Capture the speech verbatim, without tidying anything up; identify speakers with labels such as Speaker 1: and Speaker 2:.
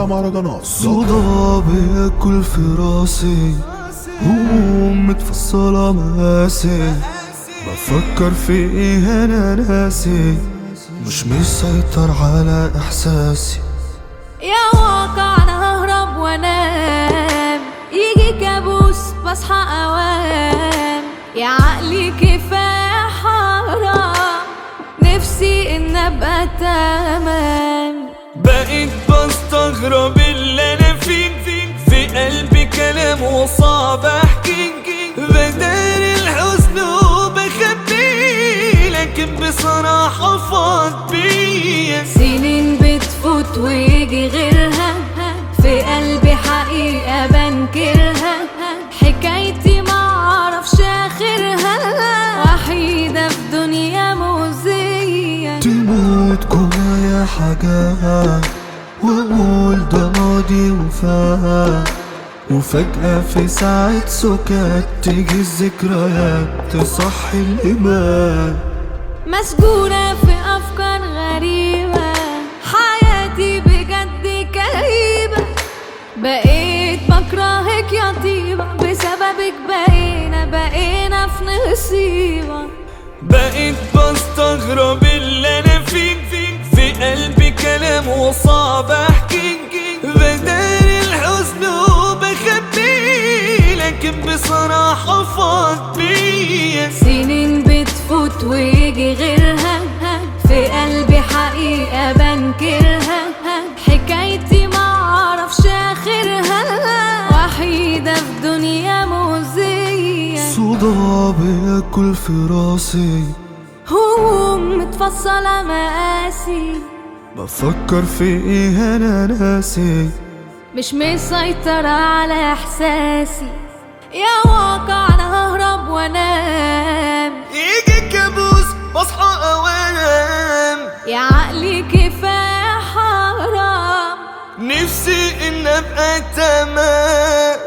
Speaker 1: مهرجانات.
Speaker 2: صدى بياكل في راسي، هموم متفصلة مقاسي، بفكر في ايه انا ناسي، مش مسيطر على احساسي.
Speaker 3: يا واقع انا ههرب وانام، يجي كابوس بصحى اوام. يا عقلي كفاية حرام، نفسي ان ابقى تمام.
Speaker 4: بقيت بستغرب اللي انا فيه، في قلبي كلام وصعب احكي، بدار الحزن وبخبيه، لكن بصراحة فاض بيا.
Speaker 3: سنين بتفوت ويجي غيرها، في قلبي حقيقة بنكرها، حكايتي معرفش اخرها، وحيدة في دنيا مؤذية.
Speaker 2: تموت جوايا حاجات واقول ده ماضي وفات، وفجأة في ساعة سكات تيجي الذكريات تصحي الإيمان.
Speaker 3: مسجونة في أفكار غريبة، حياتي بجد كئيبة، بقيت بكرهك يا طيبة، بسببك بقينا بقينا في نصيبة.
Speaker 4: بقيت بستغرب اللي انا فيه، في قلبي كلام وصعب احكي، بدار الحزن وبخبيه، لكن بصراحة فاض بيا.
Speaker 3: سنين بتفوت ويجي غيرها، في قلبي حقيقة بنكرها، حكايتي معرفش اخرها، وحيدة في دنيا مؤذية.
Speaker 2: صدى بياكل في راسي،
Speaker 3: هموم متفصلة مقاسي،
Speaker 2: بفكر في ايه انا ناسي،
Speaker 3: مش مسيطرة على احساسي. يا واقع انا ههرب وانام،
Speaker 4: يجي كابوس بصحى اوام.
Speaker 3: يا عقلي كفاية حرام،
Speaker 4: نفسي ان ابقى تمام.